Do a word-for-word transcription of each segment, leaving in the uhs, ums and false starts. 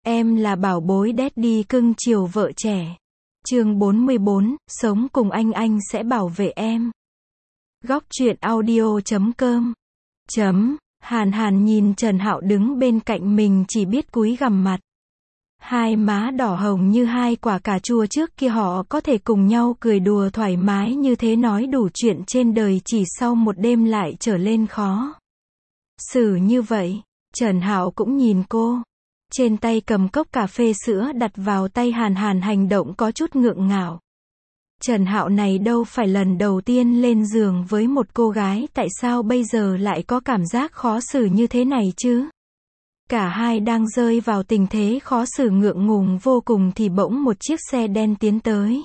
Em là bảo bối daddy cưng chiều vợ trẻ. Chương bốn mươi bốn, sống cùng anh anh sẽ bảo vệ em. Góc truyện audio chấm com. Chấm, Hàn Hàn nhìn Trần Hạo đứng bên cạnh mình chỉ biết cúi gằm mặt. Hai má đỏ hồng như hai quả cà chua trước kia họ có thể cùng nhau cười đùa thoải mái như thế nói đủ chuyện trên đời chỉ sau một đêm lại trở lên khó xử như vậy. Trần Hạo cũng nhìn cô. Trên tay cầm cốc cà phê sữa đặt vào tay Hàn Hàn hành động có chút ngượng ngạo. Trần Hạo này đâu phải lần đầu tiên lên giường với một cô gái, tại sao bây giờ lại có cảm giác khó xử như thế này chứ? Cả hai đang rơi vào tình thế khó xử ngượng ngùng vô cùng thì bỗng một chiếc xe đen tiến tới.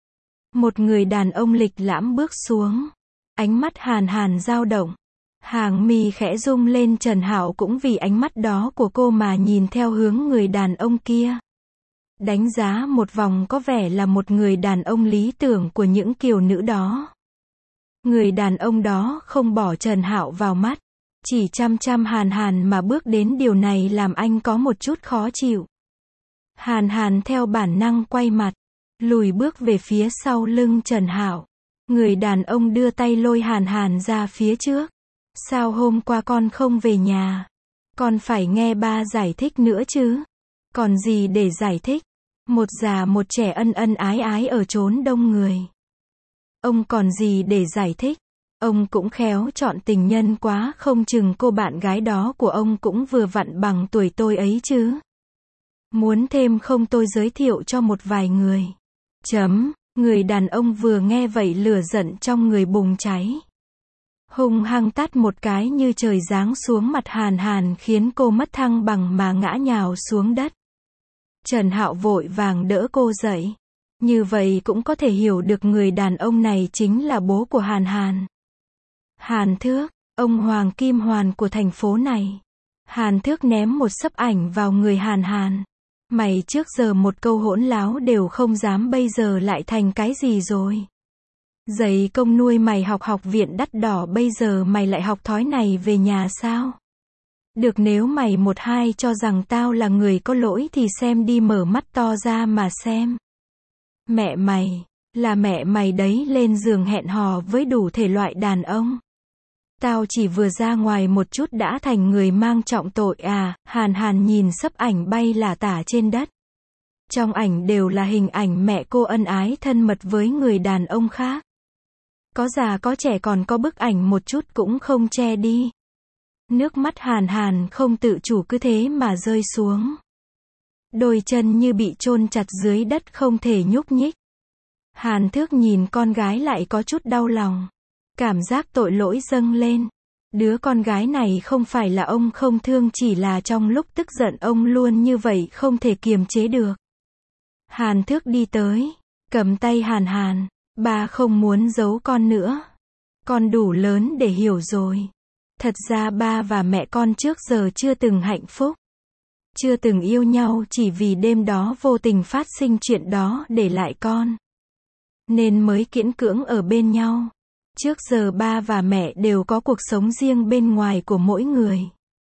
Một người đàn ông lịch lãm bước xuống. Ánh mắt Hàn Hàn dao động. Hàng mi khẽ rung lên, Trần Hạo cũng vì ánh mắt đó của cô mà nhìn theo hướng người đàn ông kia. Đánh giá một vòng có vẻ là một người đàn ông lý tưởng của những kiều nữ đó. Người đàn ông đó không bỏ Trần Hạo vào mắt, chỉ chăm chăm Hàn Hàn mà bước đến, điều này làm anh có một chút khó chịu. Hàn Hàn theo bản năng quay mặt, lùi bước về phía sau lưng Trần Hạo. Người đàn ông đưa tay lôi Hàn Hàn ra phía trước. Sao hôm qua con không về nhà? Con phải nghe ba giải thích nữa chứ. Còn gì để giải thích? Một già một trẻ ân ân ái ái ở chốn đông người. Ông còn gì để giải thích? Ông cũng khéo chọn tình nhân quá, không chừng cô bạn gái đó của ông cũng vừa vặn bằng tuổi tôi ấy chứ. Muốn thêm không tôi giới thiệu cho một vài người. Chấm, người đàn ông vừa nghe vậy lửa giận trong người bùng cháy. Hung hăng tát một cái như trời giáng xuống mặt Hàn Hàn khiến cô mất thăng bằng mà ngã nhào xuống đất. Trần Hạo vội vàng đỡ cô dậy. Như vậy cũng có thể hiểu được người đàn ông này chính là bố của Hàn Hàn. Hàn Thước, ông Hoàng Kim Hoàn của thành phố này. Hàn Thước ném một xấp ảnh vào người Hàn Hàn. Mày trước giờ một câu hỗn láo đều không dám, bây giờ lại thành cái gì rồi? Dày công nuôi mày học học viện đắt đỏ, bây giờ mày lại học thói này về nhà sao? Được, nếu mày một hai cho rằng tao là người có lỗi thì xem đi, mở mắt to ra mà xem. Mẹ mày, là mẹ mày đấy, lên giường hẹn hò với đủ thể loại đàn ông. Tao chỉ vừa ra ngoài một chút đã thành người mang trọng tội à? Hàn Hàn nhìn xấp ảnh bay lả tả trên đất. Trong ảnh đều là hình ảnh mẹ cô ân ái thân mật với người đàn ông khác. Có già có trẻ, còn có bức ảnh một chút cũng không che đi. Nước mắt Hàn Hàn không tự chủ cứ thế mà rơi xuống. Đôi chân như bị chôn chặt dưới đất không thể nhúc nhích. Hàn Thước nhìn con gái lại có chút đau lòng. Cảm giác tội lỗi dâng lên. Đứa con gái này không phải là ông không thương, chỉ là trong lúc tức giận ông luôn như vậy, không thể kiềm chế được. Hàn Thước đi tới, cầm tay Hàn Hàn. Ba không muốn giấu con nữa. Con đủ lớn để hiểu rồi. Thật ra ba và mẹ con trước giờ chưa từng hạnh phúc. Chưa từng yêu nhau, chỉ vì đêm đó vô tình phát sinh chuyện đó để lại con. Nên mới kiễn cưỡng ở bên nhau. Trước giờ ba và mẹ đều có cuộc sống riêng bên ngoài của mỗi người.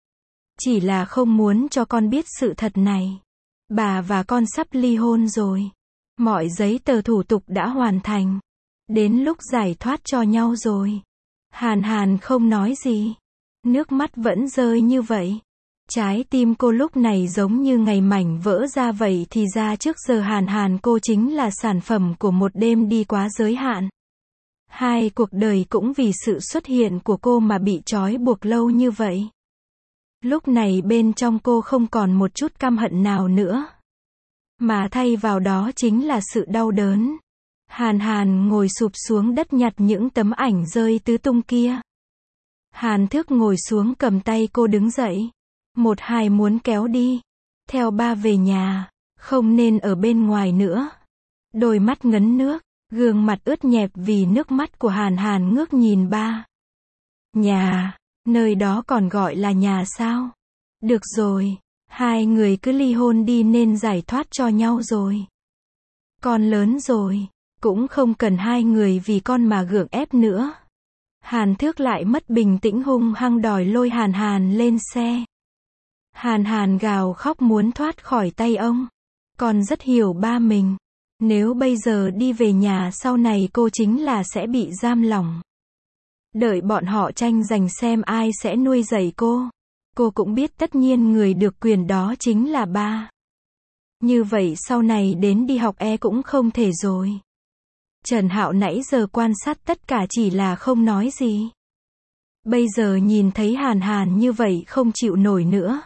Chỉ là không muốn cho con biết sự thật này. Bà và con sắp ly hôn rồi. Mọi giấy tờ thủ tục đã hoàn thành. Đến lúc giải thoát cho nhau rồi. Hàn Hàn không nói gì. Nước mắt vẫn rơi như vậy. Trái tim cô lúc này giống như ngày mảnh vỡ ra vậy, thì ra trước giờ Hàn Hàn cô chính là sản phẩm của một đêm đi quá giới hạn. Hai cuộc đời cũng vì sự xuất hiện của cô mà bị trói buộc lâu như vậy. Lúc này bên trong cô không còn một chút căm hận nào nữa. Mà thay vào đó chính là sự đau đớn. Hàn Hàn ngồi sụp xuống đất nhặt những tấm ảnh rơi tứ tung kia. Hàn Thước ngồi xuống cầm tay cô đứng dậy. Một hai muốn kéo đi. Theo ba về nhà. Không nên ở bên ngoài nữa. Đôi mắt ngấn nước. Gương mặt ướt nhẹp vì nước mắt của Hàn Hàn ngước nhìn ba. Nhà. Nơi đó còn gọi là nhà sao? Được rồi. Hai người cứ ly hôn đi, nên giải thoát cho nhau rồi. Con lớn rồi. Cũng không cần hai người vì con mà gượng ép nữa. Hàn Thước lại mất bình tĩnh, hung hăng đòi lôi Hàn Hàn lên xe. Hàn Hàn gào khóc muốn thoát khỏi tay ông. Con rất hiểu ba mình. Nếu bây giờ đi về nhà sau này cô chính là sẽ bị giam lỏng. Đợi bọn họ tranh giành xem ai sẽ nuôi dạy cô. Cô cũng biết tất nhiên người được quyền đó chính là ba. Như vậy sau này đến đi học e cũng không thể rồi. Trần Hạo nãy giờ quan sát tất cả chỉ là không nói gì. Bây giờ nhìn thấy Hàn Hàn như vậy không chịu nổi nữa.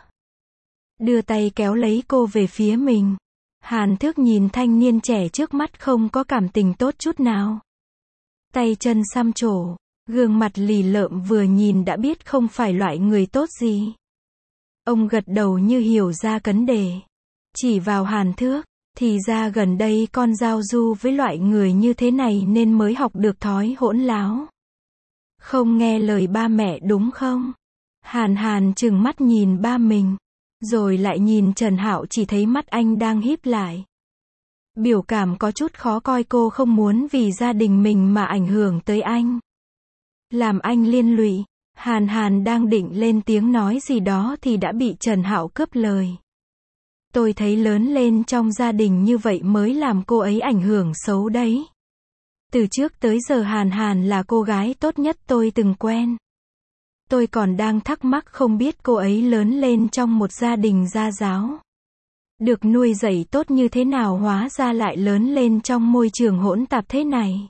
Đưa tay kéo lấy cô về phía mình. Hàn Thước nhìn thanh niên trẻ trước mắt không có cảm tình tốt chút nào. Tay chân xăm trổ, gương mặt lì lợm vừa nhìn đã biết không phải loại người tốt gì. Ông gật đầu như hiểu ra vấn đề. Chỉ vào Hàn Thước, thì ra gần đây con giao du với loại người như thế này nên mới học được thói hỗn láo. Không nghe lời ba mẹ đúng không? Hàn Hàn trừng mắt nhìn ba mình. Rồi lại nhìn Trần Hạo chỉ thấy mắt anh đang híp lại. Biểu cảm có chút khó coi, cô không muốn vì gia đình mình mà ảnh hưởng tới anh. Làm anh liên lụy. Hàn Hàn đang định lên tiếng nói gì đó thì đã bị Trần Hạo cướp lời. Tôi thấy lớn lên trong gia đình như vậy mới làm cô ấy ảnh hưởng xấu đấy. Từ trước tới giờ Hàn Hàn là cô gái tốt nhất tôi từng quen. Tôi còn đang thắc mắc không biết cô ấy lớn lên trong một gia đình gia giáo. Được nuôi dạy tốt như thế nào hóa ra lại lớn lên trong môi trường hỗn tạp thế này.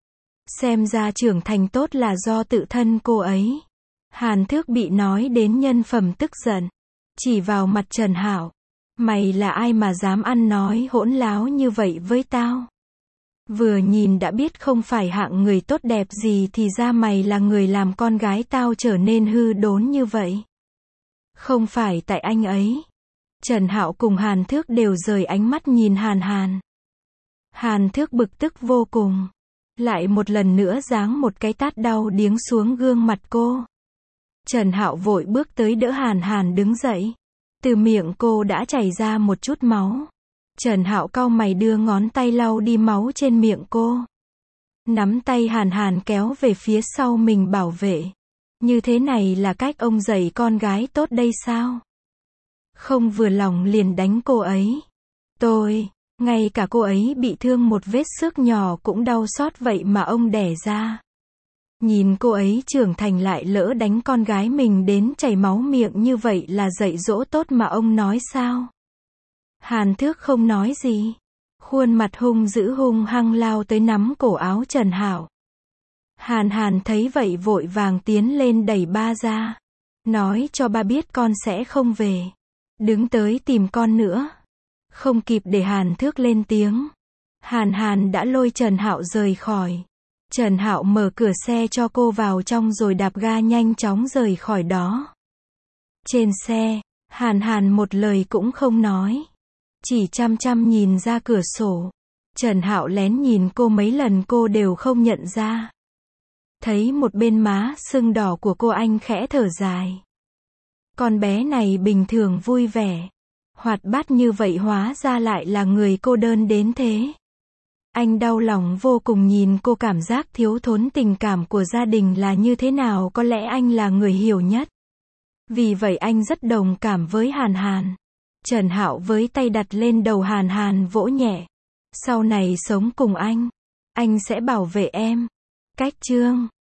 Xem ra trưởng thành tốt là do tự thân cô ấy. Hàn Thước bị nói đến nhân phẩm tức giận. Chỉ vào mặt Trần Hạo. Mày là ai mà dám ăn nói hỗn láo như vậy với tao? Vừa nhìn đã biết không phải hạng người tốt đẹp gì thì ra mày là người làm con gái tao trở nên hư đốn như vậy. Không phải tại anh ấy. Trần Hạo cùng Hàn Thước đều rời ánh mắt nhìn Hàn Hàn. Hàn Thước bực tức vô cùng. Lại một lần nữa giáng một cái tát đau điếng xuống gương mặt cô. Trần Hạo vội bước tới đỡ Hàn Hàn đứng dậy. Từ miệng cô đã chảy ra một chút máu. Trần Hạo cau mày đưa ngón tay lau đi máu trên miệng cô. Nắm tay Hàn Hàn kéo về phía sau mình bảo vệ. Như thế này là cách ông dạy con gái tốt đây sao? Không vừa lòng liền đánh cô ấy. Tôi, ngay cả cô ấy bị thương một vết xước nhỏ cũng đau xót vậy mà ông đẻ ra. Nhìn cô ấy trưởng thành lại lỡ đánh con gái mình đến chảy máu miệng như vậy là dạy dỗ tốt mà ông nói sao? Hàn Thước không nói gì. Khuôn mặt hung dữ hung hăng lao tới nắm cổ áo Trần Hạo. Hàn Hàn thấy vậy vội vàng tiến lên đẩy ba ra. Nói cho ba biết con sẽ không về. Đứng tới tìm con nữa. Không kịp để Hàn Thước lên tiếng. Hàn Hàn đã lôi Trần Hạo rời khỏi. Trần Hạo mở cửa xe cho cô vào trong rồi đạp ga nhanh chóng rời khỏi đó. Trên xe, Hàn Hàn một lời cũng không nói. Chỉ chăm chăm nhìn ra cửa sổ. Trần Hạo lén nhìn cô mấy lần cô đều không nhận ra. Thấy một bên má sưng đỏ của cô anh khẽ thở dài. Con bé này bình thường vui vẻ, hoạt bát như vậy hóa ra lại là người cô đơn đến thế. Anh đau lòng vô cùng nhìn cô, cảm giác thiếu thốn tình cảm của gia đình là như thế nào có lẽ anh là người hiểu nhất. Vì vậy anh rất đồng cảm với Hàn Hàn. Trần Hạo với tay đặt lên đầu Hàn Hàn vỗ nhẹ. Sau này sống cùng anh, anh sẽ bảo vệ em. Cách chương